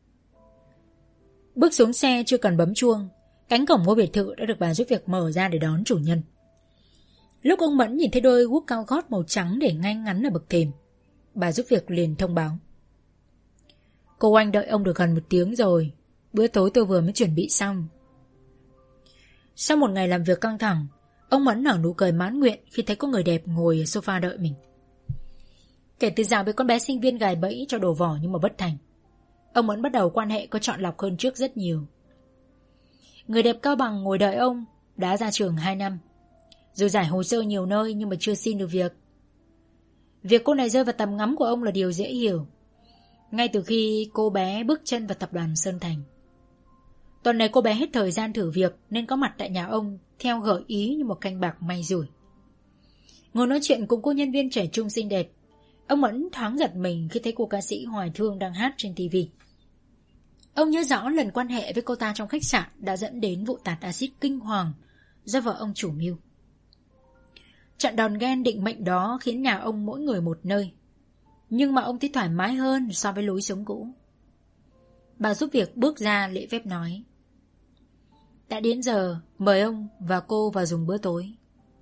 Bước xuống xe chưa cần bấm chuông, cánh cổng ngôi biệt thự đã được bà giúp việc mở ra để đón chủ nhân. Lúc ông Mẫn nhìn thấy đôi guốc cao gót màu trắng để ngay ngắn ở bậc thềm, bà giúp việc liền thông báo: "Cô anh đợi ông được gần một tiếng rồi, bữa tối tôi vừa mới chuẩn bị xong." Sau một ngày làm việc căng thẳng, ông Mẫn nở nụ cười mãn nguyện khi thấy có người đẹp ngồi ở sofa đợi mình. Kể từ dạo với con bé sinh viên gài bẫy cho đổ vỏ nhưng mà bất thành, ông Mẫn bắt đầu quan hệ có chọn lọc hơn trước rất nhiều. Người đẹp cao bằng ngồi đợi ông đã ra trường hai năm, dù giải hồ sơ nhiều nơi nhưng mà chưa xin được việc. Việc cô này rơi vào tầm ngắm của ông là điều dễ hiểu, ngay từ khi cô bé bước chân vào tập đoàn Sơn Thành. Tuần này cô bé hết thời gian thử việc nên có mặt tại nhà ông theo gợi ý như một canh bạc may rủi. Ngồi nói chuyện cùng cô nhân viên trẻ trung xinh đẹp, ông Mẫn thoáng giật mình khi thấy cô ca sĩ Hoài Thương đang hát trên ti vi. Ông nhớ rõ lần quan hệ với cô ta trong khách sạn đã dẫn đến vụ tạt axit kinh hoàng do vợ ông chủ mưu. Trận đòn ghen định mệnh đó khiến nhà ông mỗi người một nơi, nhưng mà ông thấy thoải mái hơn so với lối sống cũ. Bà giúp việc bước ra lễ phép nói: "Đã đến giờ, mời ông và cô vào dùng bữa tối."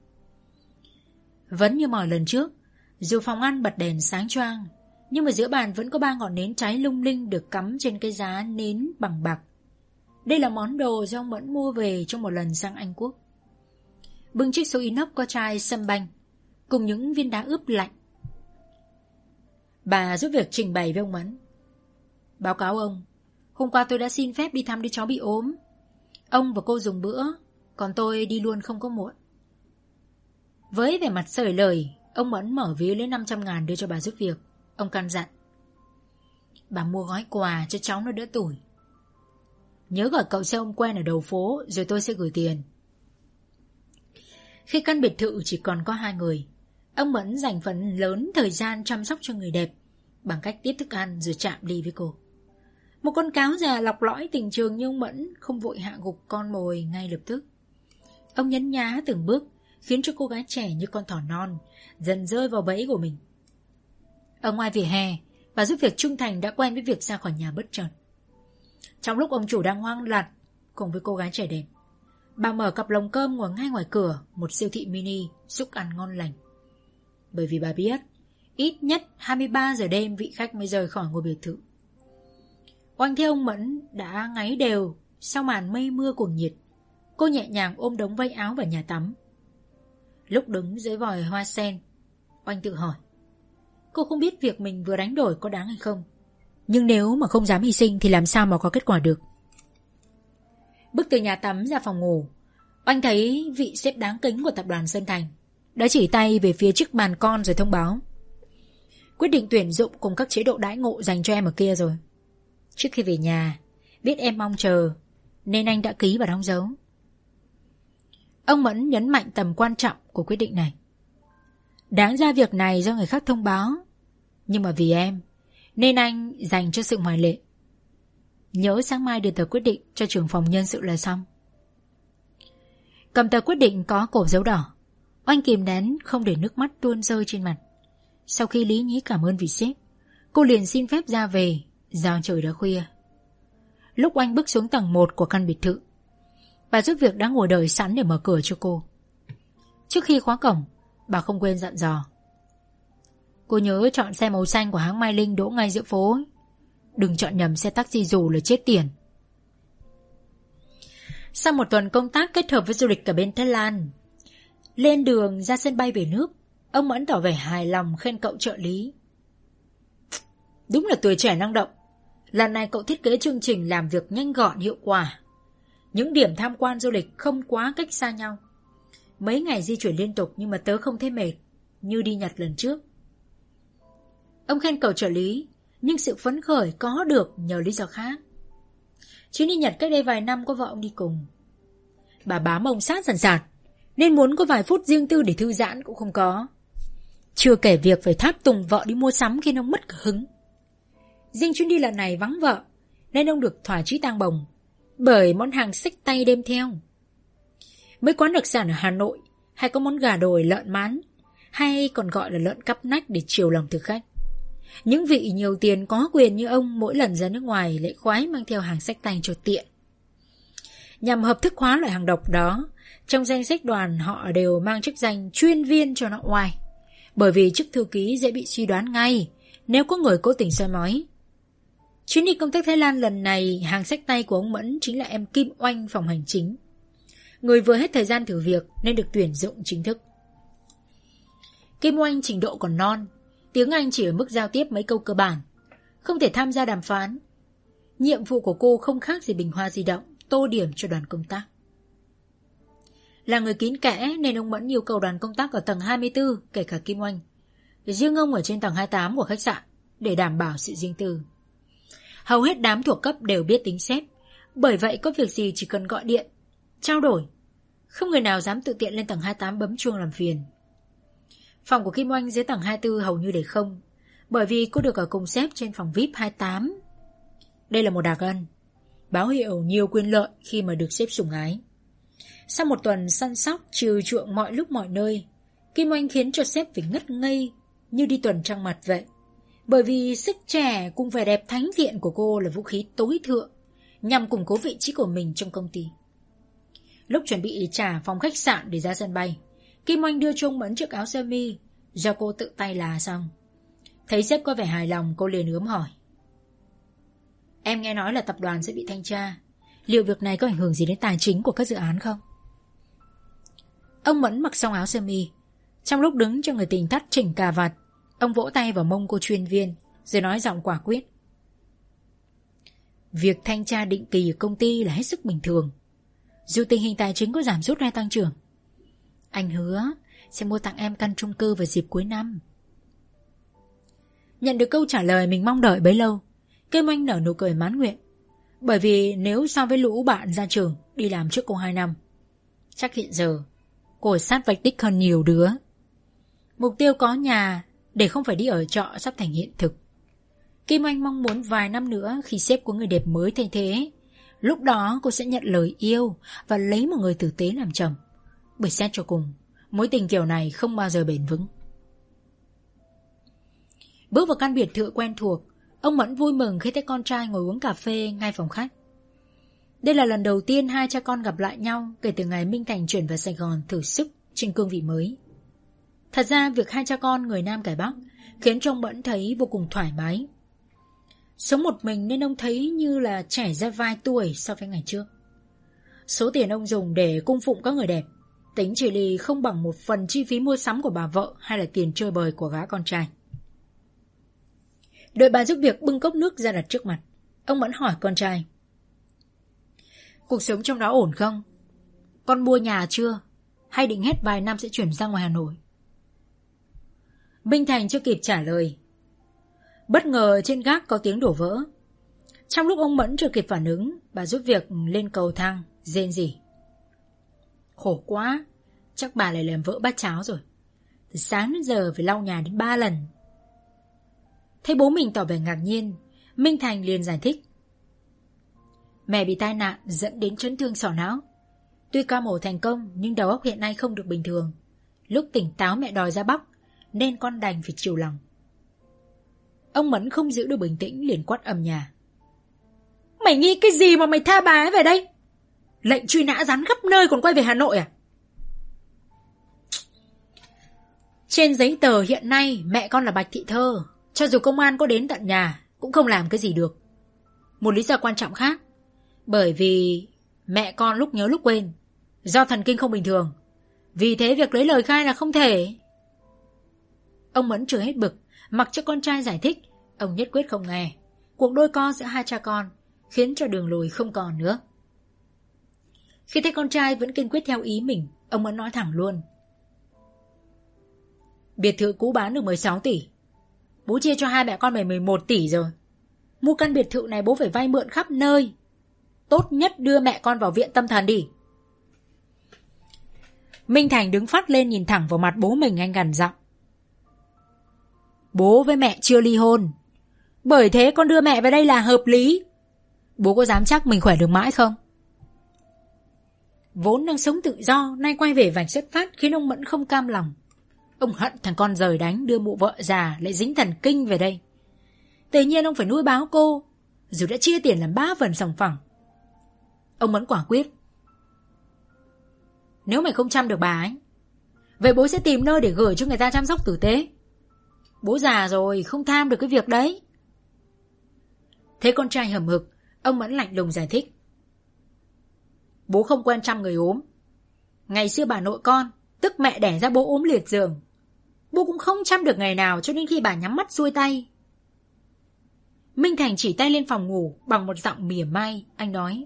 Vẫn như mọi lần trước, dù phòng ăn bật đèn sáng choang, nhưng mà giữa bàn vẫn có ba ngọn nến cháy lung linh được cắm trên cái giá nến bằng bạc. Đây là món đồ do ông Mẫn mua về trong một lần sang Anh Quốc. bưng chiếc xô inox có chai sâm banh cùng những viên đá ướp lạnh. Bà giúp việc trình bày với ông Mẫn. Báo cáo ông, hôm qua tôi đã xin phép đi thăm đứa cháu bị ốm. Ông và cô dùng bữa, còn tôi đi luôn không có muộn. Với vẻ mặt sởi lời, ông Mẫn mở ví lấy năm trăm ngàn đưa cho bà giúp việc. Ông căn dặn: bà mua gói quà cho cháu nó đỡ tủi. Nhớ gọi cậu xe ông quen ở đầu phố, rồi tôi sẽ gửi tiền. Khi căn biệt thự chỉ còn có hai người, ông Mẫn dành phần lớn thời gian chăm sóc cho người đẹp bằng cách tiếp thức ăn rồi chạm ly với cô. Một con cáo già lọc lõi tình trường như ông Mẫn không vội hạ gục con mồi ngay lập tức. Ông nhấn nhá từng bước, khiến cho cô gái trẻ như con thỏ non dần rơi vào bẫy của mình. Ở ngoài vỉa hè, bà giúp việc trung thành đã quen với việc ra khỏi nhà bất chợt. Trong lúc ông chủ đang hoang lạc cùng với cô gái trẻ đẹp, bà mở cặp lồng cơm ngồi ngay ngoài cửa một siêu thị mini xúc ăn ngon lành. Bởi vì bà biết ít nhất hai mươi ba giờ đêm vị khách mới rời khỏi ngôi biệt thự. Oanh thấy ông Mẫn đã ngáy đều sau màn mây mưa cuồng nhiệt. Cô nhẹ nhàng ôm đống vây áo vào nhà tắm. Lúc đứng dưới vòi hoa sen, Oanh tự hỏi, cô không biết việc mình vừa đánh đổi có đáng hay không. Nhưng nếu mà không dám hy sinh thì làm sao mà có kết quả được. Bước từ nhà tắm ra phòng ngủ, Oanh thấy vị sếp đáng kính của tập đoàn Sơn Thành đã chỉ tay về phía chiếc bàn con rồi thông báo: quyết định tuyển dụng cùng các chế độ đãi ngộ dành cho em ở kia rồi. Trước khi về nhà, biết em mong chờ nên anh đã ký và đóng dấu. Ông Mẫn nhấn mạnh tầm quan trọng của quyết định này. Đáng ra việc này do người khác thông báo, nhưng mà vì em nên anh dành cho sự ngoại lệ. Nhớ sáng mai đưa tờ quyết định cho trưởng phòng nhân sự là xong. Cầm tờ quyết định có cột dấu đỏ, Oanh kìm nén không để nước mắt tuôn rơi trên mặt. Sau khi lý nhí cảm ơn vị sếp, cô liền xin phép ra về do trời đã khuya. Lúc Oanh bước xuống tầng một của căn biệt thự, bà giúp việc đã ngồi đợi sẵn để mở cửa cho cô. Trước khi khóa cổng, bà không quên dặn dò: cô nhớ chọn xe màu xanh của hãng Mai Linh đỗ ngay giữa phố, đừng chọn nhầm xe taxi dù là chết tiền. Sau một tuần công tác kết hợp với du lịch cả bên Thái Lan, lên đường ra sân bay về nước, ông Mẫn tỏ vẻ hài lòng khen cậu trợ lý: đúng là tuổi trẻ năng động. Lần này cậu thiết kế chương trình làm việc nhanh gọn hiệu quả. Những điểm tham quan du lịch không quá cách xa nhau. Mấy ngày di chuyển liên tục nhưng mà tớ không thấy mệt như đi Nhật lần trước. Ông khen cậu trợ lý, nhưng sự phấn khởi có được nhờ lý do khác. Chuyến đi Nhật cách đây vài năm có vợ ông đi cùng. Bà bám ông sát sàn sạt, nên muốn có vài phút riêng tư để thư giãn cũng không có. Chưa kể việc phải tháp tùng vợ đi mua sắm khiến ông mất cả hứng. Riêng chuyến đi lần này vắng vợ, nên ông được thỏa chí tang bồng bởi món hàng xách tay đem theo. Mấy quán đặc sản ở Hà Nội hay có món gà đồi lợn mán, hay còn gọi là lợn cắp nách để chiều lòng thực khách. Những vị nhiều tiền có quyền như ông mỗi lần ra nước ngoài lại khoái mang theo hàng xách tay cho tiện. Nhằm hợp thức hóa loại hàng độc đó, trong danh sách đoàn họ đều mang chức danh chuyên viên cho nó oai, bởi vì chức thư ký dễ bị suy đoán ngay nếu có người cố tình soi mói. Chuyến đi công tác Thái Lan lần này, hàng xách tay của ông Mẫn chính là em Kim Oanh phòng hành chính, người vừa hết thời gian thử việc nên được tuyển dụng chính thức. Kim Oanh trình độ còn non, tiếng Anh chỉ ở mức giao tiếp mấy câu cơ bản, không thể tham gia đàm phán. Nhiệm vụ của cô không khác gì bình hoa di động, tô điểm cho đoàn công tác. Là người kín kẽ nên ông Mẫn yêu cầu đoàn công tác ở tầng hai mươi tư, kể cả Kim Oanh, riêng ông ở trên tầng hai mươi tám của khách sạn để đảm bảo sự riêng tư. Hầu hết đám thuộc cấp đều biết tính sếp, bởi vậy có việc gì chỉ cần gọi điện, trao đổi. Không người nào dám tự tiện lên tầng hai mươi tám bấm chuông làm phiền. Phòng của Kim Oanh dưới tầng hai mươi tư hầu như để không, bởi vì cô được ở cùng sếp trên phòng vi ai pi hai mươi tám. Đây là một đặc ân, báo hiệu nhiều quyền lợi khi mà được sếp sủng ái. Sau một tuần săn sóc trừ chuộng mọi lúc mọi nơi, Kim Oanh khiến cho sếp phải ngất ngây như đi tuần trăng mật vậy. Bởi vì sức trẻ cùng vẻ đẹp thánh thiện của cô là vũ khí tối thượng nhằm củng cố vị trí của mình trong công ty. Lúc chuẩn bị trả phòng khách sạn để ra sân bay, Kim Oanh đưa cho ông Mẫn chiếc áo sơ mi do cô tự tay là xong. Thấy sếp có vẻ hài lòng, cô liền ướm hỏi: em nghe nói là tập đoàn sẽ bị thanh tra, liệu việc này có ảnh hưởng gì đến tài chính của các dự án không? Ông Mẫn mặc xong áo sơ mi. Trong lúc đứng cho người tình thắt chỉnh cà vạt, ông vỗ tay vào mông cô chuyên viên, rồi nói giọng quả quyết. Việc thanh tra định kỳ ở công ty là hết sức bình thường, dù tình hình tài chính có giảm sút hay tăng trưởng. Anh hứa sẽ mua tặng em căn chung cư vào dịp cuối năm. Nhận được câu trả lời mình mong đợi bấy lâu, Kim Oanh nở nụ cười mãn nguyện. Bởi vì nếu so với lũ bạn ra trường đi làm trước cô hai năm, chắc hiện giờ cô sát vạch đích hơn nhiều đứa. Mục tiêu có nhà để không phải đi ở trọ sắp thành hiện thực. Kim Oanh mong muốn vài năm nữa khi sếp có người đẹp mới thay thế, lúc đó cô sẽ nhận lời yêu và lấy một người tử tế làm chồng. Bởi xét cho cùng, mối tình kiểu này không bao giờ bền vững. Bước vào căn biệt thự quen thuộc, ông Mẫn vui mừng khi thấy con trai ngồi uống cà phê ngay phòng khách. Đây là lần đầu tiên hai cha con gặp lại nhau kể từ ngày Minh Thành chuyển vào Sài Gòn thử sức trên cương vị mới. Thật ra việc hai cha con người Nam cải Bắc khiến cho ông Mẫn thấy vô cùng thoải mái. Sống một mình nên ông thấy như là trẻ ra vài tuổi so với ngày trước. Số tiền ông dùng để cung phụng các người đẹp tính chỉ lì không bằng một phần chi phí mua sắm của bà vợ hay là tiền chơi bời của gã con trai. Đợi bà giúp việc bưng cốc nước ra đặt trước mặt, ông Mẫn hỏi con trai. Cuộc sống trong đó ổn không? Con mua nhà chưa? Hay định hết vài năm sẽ chuyển ra ngoài Hà Nội? Minh Thành chưa kịp trả lời, bất ngờ trên gác có tiếng đổ vỡ. Trong lúc ông Mẫn chưa kịp phản ứng, bà giúp việc lên cầu thang rên rỉ. Khổ quá, chắc bà lại làm vỡ bát cháo rồi. Từ sáng đến giờ phải lau nhà đến ba lần. Thấy bố mình tỏ vẻ ngạc nhiên, Minh Thành liền giải thích. Mẹ bị tai nạn dẫn đến chấn thương sọ não. Tuy ca mổ thành công nhưng đầu óc hiện nay không được bình thường. Lúc tỉnh táo mẹ đòi ra bóc, nên con đành phải chịu lòng. Ông Mẫn không giữ được bình tĩnh liền quát ầm nhà. Mày nghĩ cái gì mà mày tha bà ấy về đây? Lệnh truy nã dán khắp nơi còn quay về Hà Nội à? Trên giấy tờ hiện nay mẹ con là Bạch Thị Thơ, cho dù công an có đến tận nhà cũng không làm cái gì được. Một lý do quan trọng khác, bởi vì mẹ con lúc nhớ lúc quên, do thần kinh không bình thường. Vì thế việc lấy lời khai là không thể. Ông Mẫn chưa hết bực, mặc cho con trai giải thích, ông nhất quyết không nghe. Cuộc đôi co giữa hai cha con khiến cho đường lùi không còn nữa. Khi thấy con trai vẫn kiên quyết theo ý mình, ông Mẫn nói thẳng luôn. Biệt thự cũ bán được mười sáu tỷ. Bố chia cho hai mẹ con mày mười một tỷ rồi. Mua căn biệt thự này bố phải vay mượn khắp nơi. Tốt nhất đưa mẹ con vào viện tâm thần đi. Minh Thành đứng phát lên nhìn thẳng vào mặt bố mình, anh gằn giọng. Bố với mẹ chưa ly hôn, bởi thế con đưa mẹ về đây là hợp lý. Bố có dám chắc mình khỏe được mãi không? Vốn đang sống tự do, nay quay về vạch xuất phát khiến ông Mẫn không cam lòng. Ông hận thằng con rời đánh đưa mụ vợ già lại dính thần kinh về đây. Tự nhiên ông phải nuôi báo cô, dù đã chia tiền làm ba phần sòng phẳng. Ông Mẫn quả quyết. Nếu mày không chăm được bà ấy, vậy bố sẽ tìm nơi để gửi cho người ta chăm sóc tử tế. Bố già rồi, không tham được cái việc đấy. Thấy con trai hầm hực, ông Mẫn lạnh lùng giải thích. Bố không quen chăm người ốm. Ngày xưa bà nội con, tức mẹ đẻ ra bố ốm liệt giường, bố cũng không chăm được ngày nào cho đến khi bà nhắm mắt xuôi tay. Minh Thành chỉ tay lên phòng ngủ bằng một giọng mỉa mai, anh nói.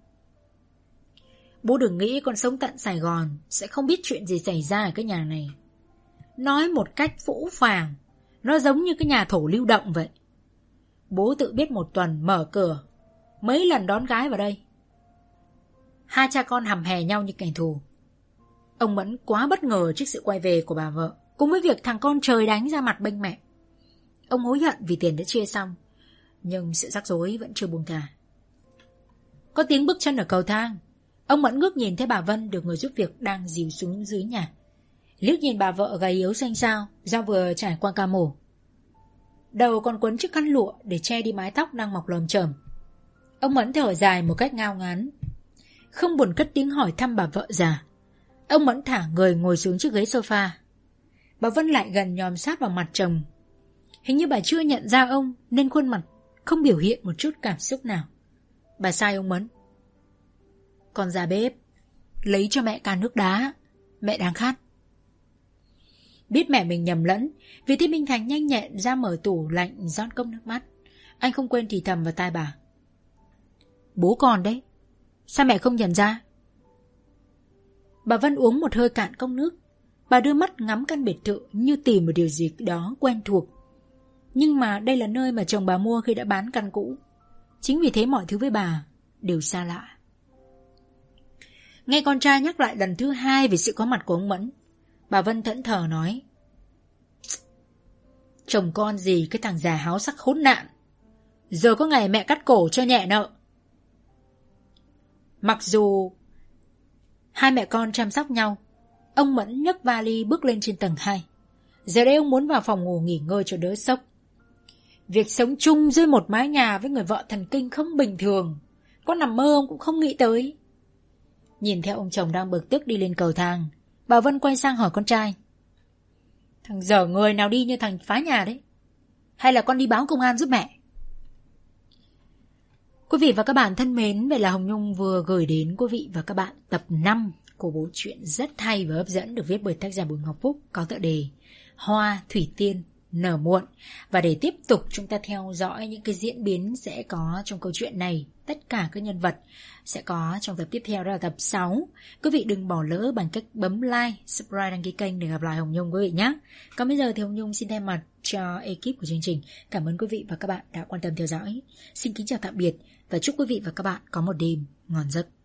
Bố đừng nghĩ con sống tận Sài Gòn sẽ không biết chuyện gì xảy ra ở cái nhà này. Nói một cách phũ phàng, nó giống như cái nhà thổ lưu động vậy. Bố tự biết một tuần mở cửa mấy lần đón gái vào đây. Hai cha con hầm hè nhau như kẻ thù. Ông Mẫn quá bất ngờ trước sự quay về của bà vợ, cùng với việc thằng con trời đánh ra mặt bênh mẹ. Ông hối hận vì tiền đã chia xong, nhưng sự rắc rối vẫn chưa buông thả. Có tiếng bước chân ở cầu thang. Ông Mẫn ngước nhìn thấy bà Vân được người giúp việc đang dìu xuống dưới nhà. Liếc nhìn bà vợ gầy yếu xanh xao do vừa trải qua ca mổ. Đầu còn quấn chiếc khăn lụa để che đi mái tóc đang mọc lồm chởm. Ông Mẫn thở dài một cách ngao ngán, không buồn cất tiếng hỏi thăm bà vợ già. Ông Mẫn thả người ngồi xuống chiếc ghế sofa. Bà Vân lại gần nhòm sát vào mặt chồng. Hình như bà chưa nhận ra ông nên khuôn mặt không biểu hiện một chút cảm xúc nào. Bà sai ông Mẫn. Con ra bếp lấy cho mẹ can nước đá, Mẹ đang khát. Biết mẹ mình nhầm lẫn, vì thế Minh Thành nhanh nhẹn ra mở tủ lạnh rót cốc nước mắt. Anh không quên thì thầm vào tai bà. Bố còn đấy, sao mẹ không nhận ra? Bà Vân uống một hơi cạn cốc nước. Bà đưa mắt ngắm căn biệt thự như tìm một điều gì đó quen thuộc. Nhưng mà đây là nơi mà chồng bà mua khi đã bán căn cũ. Chính vì thế mọi thứ với bà đều xa lạ. Nghe con trai nhắc lại lần thứ hai về sự có mặt của ông Mẫn, bà Vân thẫn thờ nói: Chồng con gì cái thằng già háo sắc khốn nạn, giờ có ngày mẹ cắt cổ cho nhẹ nợ. Mặc dù hai mẹ con chăm sóc nhau, ông Mẫn nhấc vali bước lên trên tầng hai. Giờ đây ông muốn vào phòng ngủ nghỉ ngơi cho đỡ sốc. Việc sống chung dưới một mái nhà với người vợ thần kinh không bình thường, có nằm mơ ông cũng không nghĩ tới. Nhìn theo ông chồng đang bực tức đi lên cầu thang, bà Vân quay sang hỏi con trai: Thằng dở người nào đi như thằng phá nhà đấy? Hay là con đi báo công an giúp mẹ? Quý vị và các bạn thân mến, vậy là Hồng Nhung vừa gửi đến quý vị và các bạn tập năm của bộ truyện rất hay và hấp dẫn được viết bởi tác giả Bùi Ngọc Phúc, có tựa đề Hoa Thủy Tiên Nở Muộn. Và để tiếp tục chúng ta theo dõi những cái diễn biến sẽ có trong câu chuyện này, tất cả các nhân vật sẽ có trong tập tiếp theo, đó là tập sáu. Quý vị đừng bỏ lỡ bằng cách bấm like, subscribe, đăng ký kênh để gặp lại Hồng Nhung quý vị nhé. Còn bây giờ thì Hồng Nhung xin thay mặt cho ekip của chương trình cảm ơn quý vị và các bạn đã quan tâm theo dõi. Xin kính chào tạm biệt và chúc quý vị và các bạn có một đêm ngon giấc.